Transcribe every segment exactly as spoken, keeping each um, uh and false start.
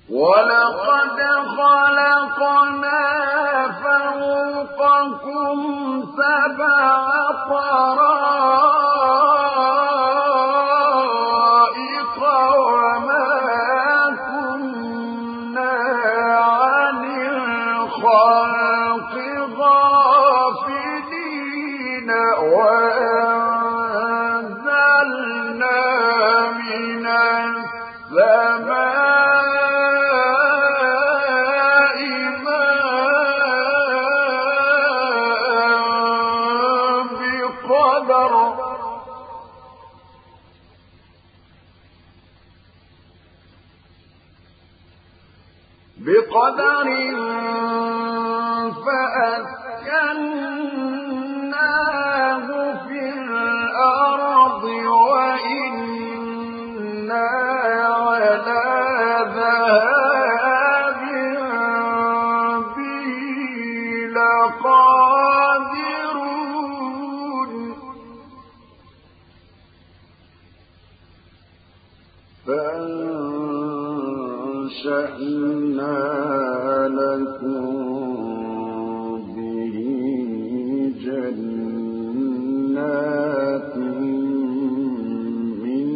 ولقد خلقنا فوقكم سبع طرائق وما كنا عن الخلق غافلين وأنزلنا من السماء بقدر فأسكناه في الأرض وإنا على ذهاب به لقادرون فأنشأنا لكم به جنات من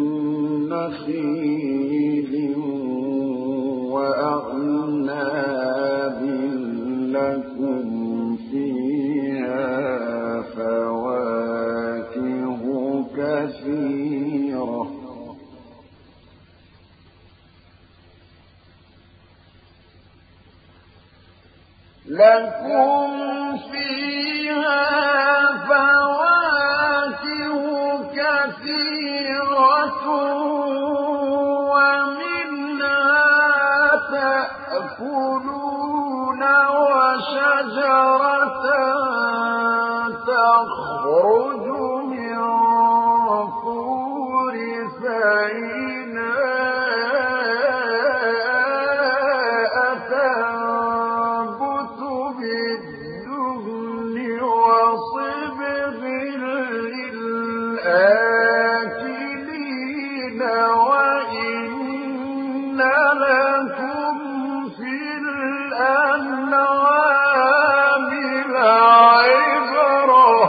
نخيل وأعناب لكم فيها فواكه كثيرة لكم فيها فواكه كثيرة ومنها تأكلون وشجرة تخرج من طور سيناء تنبت بالدهن وصبغ للآكلين وإن لكم في الأنعام لعبرة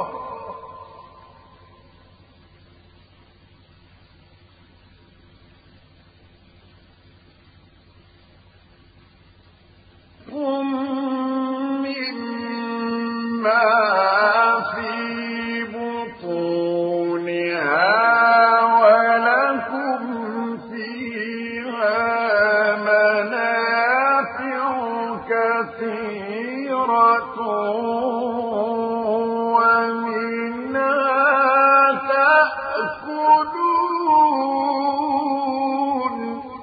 مما في بطونها ولكم فيها منافع كثيرة ومنها تأكلون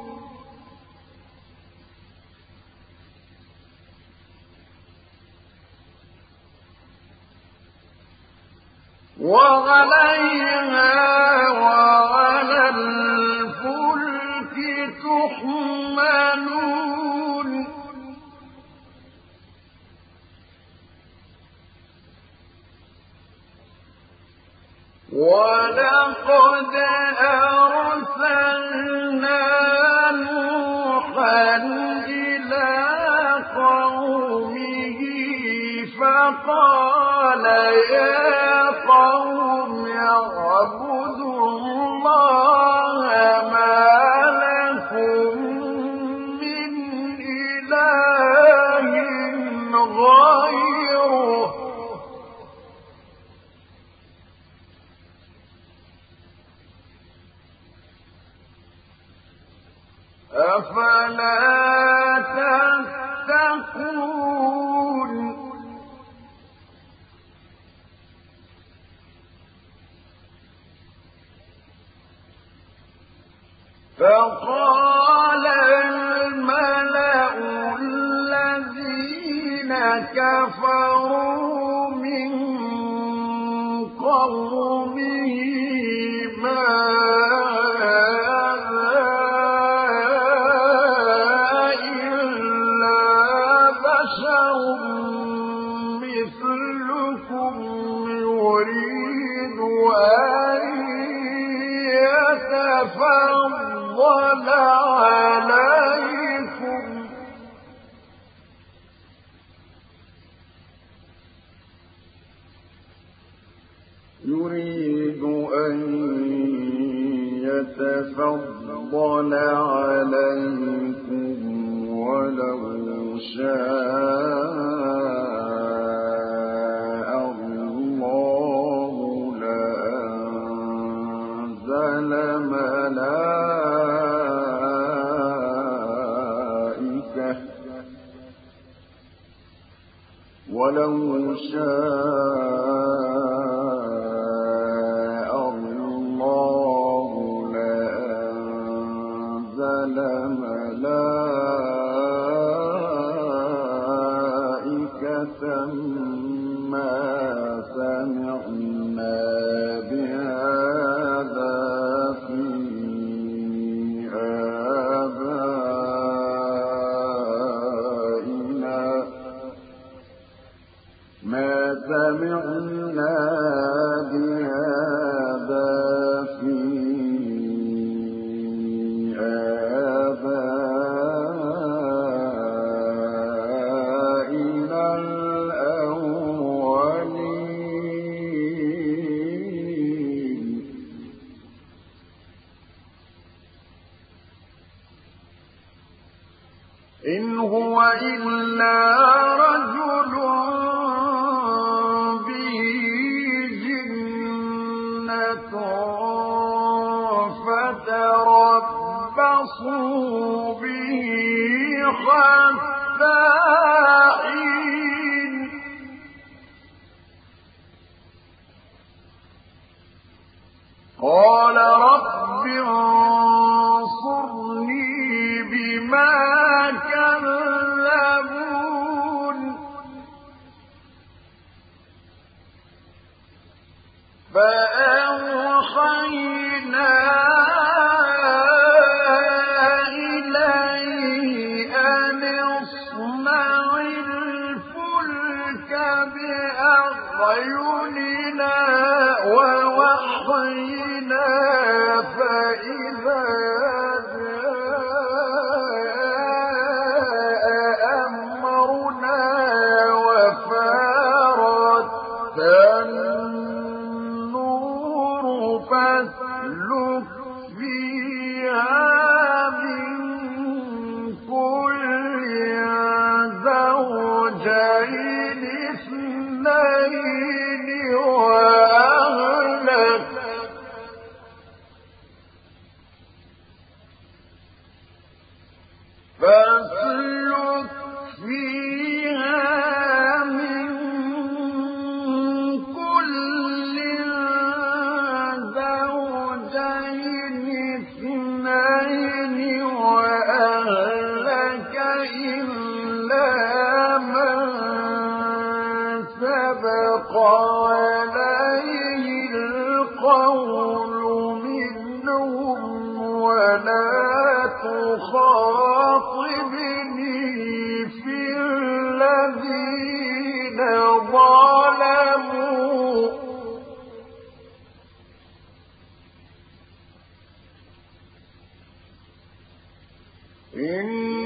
وعليها وعلى الفلك تحملون ولقد أرسلنا نوحا إلى قومه فقال يا قوم اعبدوا الله ما لكم من إله غيره أفلا تتقون فقال الملأ الذين كفروا من قومه ما مثلكم يريد أن يتفضل عليكم يريد أن يتفضل عليكم ولو شاء الله لأنزل ملائكة ولو شاء الله لأنزل ملائكة ما سمعنا بهذا في آبائنا ما سمعنا بهذا في آبائنا الأولين إن هو إلا رجل فتربصوا به حتى حين قال رب انصرني بما كذبون فأوحينا إليه أن اصنع الفلك بأعيننا ووحينا فإذا جاء أمرنا وفارت النور فاسلك فيها من كل زوجين اثنين وأهلك فاسلك فيها من كل زوجين اثنين وأهلك إلا من سبق عليه القول منهم ولا تخاطبني في الذين ظلموا إن